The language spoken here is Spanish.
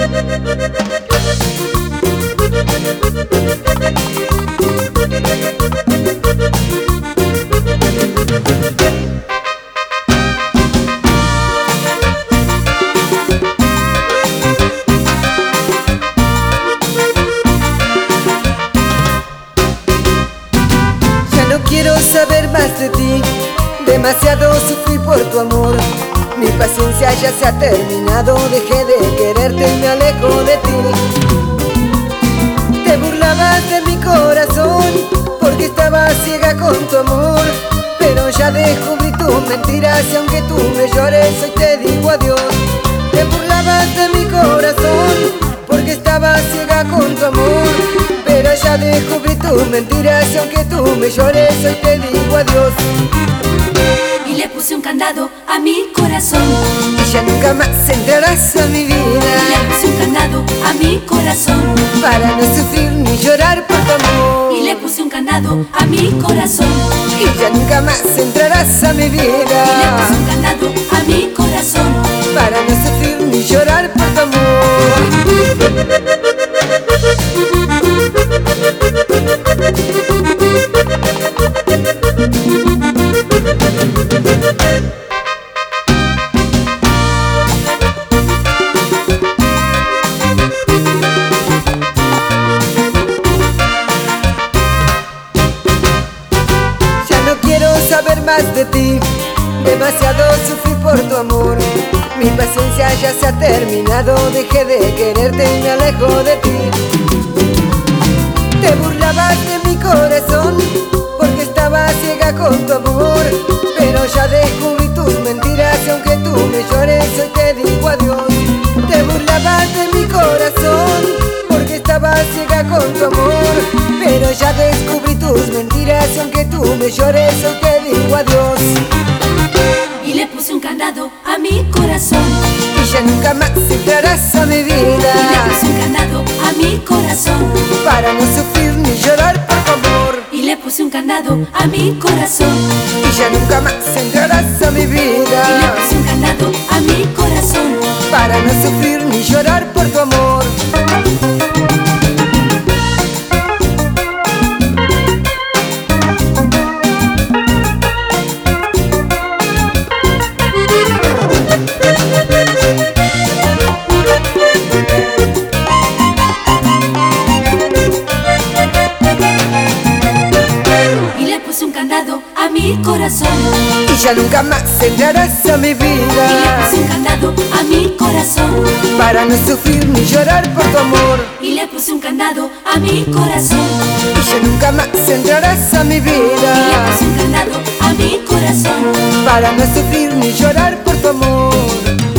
Quiero saber más de ti, demasiado sufrí por tu amor. Mi paciencia ya se ha terminado, dejé de quererte y me alejo de ti. Te burlabas de mi corazón, porque estaba ciega con tu amor. Pero ya descubrí tus mentiras y aunque tú me llores, hoy te digo adiós. Te burlabas de mi corazón, porque estaba ciega con tu amor. Pero ya descubrí tus mentiras y aunque tú me llores, hoy te digo adiós. Y le puse un candado a mi corazón, Y ya nunca más entrarás a mi vida. y le puse un candado a mi corazón, Para no sufrir ni llorar por tu amor. y le puse un candado a mi corazón, Y ya nunca más entrarás a mi y le vida. puse un candado a mi corazón. Para no sufrir ni llorar por tu amor. Ya no quiero saber más de ti, demasiado sufrí por tu amor. Mi paciencia ya se ha terminado, dejé de quererte y me alejo de ti. Te burlabas de mi corazón, porque estaba ciega con tu amor. Pero ya descubrí tus mentiras y aunque tú me llores, hoy te digo adiós. Te burlabas de mi corazón, porque estaba ciega con tu amor. Pero ya descubrí tus mentiras y aunque tú me llores, hoy te digo adiós. Y le puse un candado a mi corazón, Y ya nunca más entrarás a mi y le vida. puse un candado a mi corazón, Para no sufrir ni llorar por tu amor. y le puse un candado a mi corazón, Y ya nunca más entrarás a mi y le vida. puse un candado a mi corazón. Para no sufrir ni llorar por tu amor. Y le puse un candado a mi corazón, Y ya nunca más entrarás a mi y le vida. puse un candado a mi corazón, Para no sufrir ni llorar por tu amor. y le puse un candado a mi corazón, Y ya nunca más entrarás a mi y le vida. puse un candado a mi corazón. Para no sufrir ni llorar por tu amor.